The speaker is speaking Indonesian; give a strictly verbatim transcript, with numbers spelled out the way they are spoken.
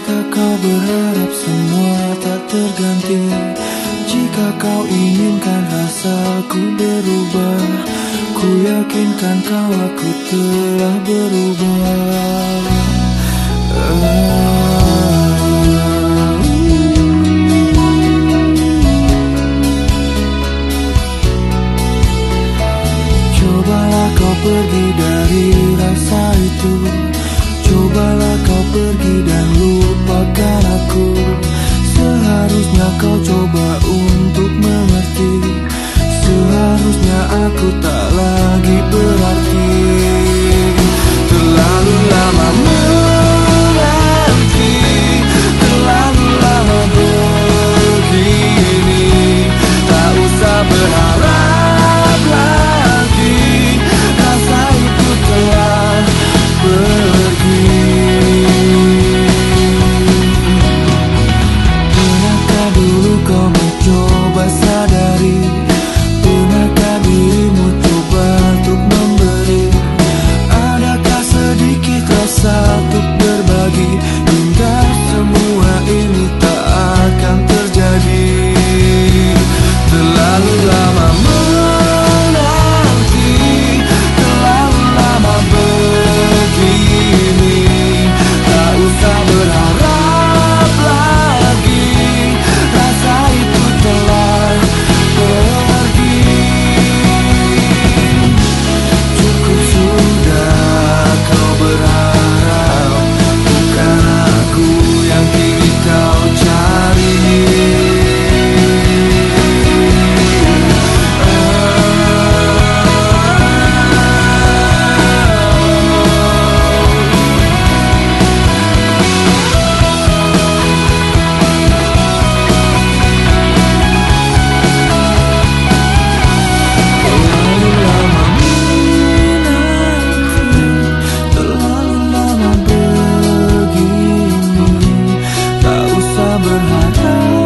Jika kau berharap semua tak terganti, jika kau inginkan rasaku berubah, ku yakinkan kau aku telah berubah. Cobalah kau pergi dari rasa itu, cobalah kau pergi dan lupakan aku. Seharusnya kau coba untuk mengerti, seharusnya aku tak lagi berarti. Terlalu lama menanti, terlalu lama begini, tak usah berharap lagi, rasa itu telah pergi. Pernahkah dulu kau mencoba sadari, pernahkah dirimu coba untuk memberi? Adakah sedikit rasa untuk berbagi, hingga semua ini tak akan terjadi? Terlalu lama menanti, terlalu lama begini, tak usah berharap lagi, rasa itu telah pergi. Cukup sudah kau berharap, bukan aku yang kini kau cari. Terlalu lama menanti, terlalu lama begini, tak usah berharap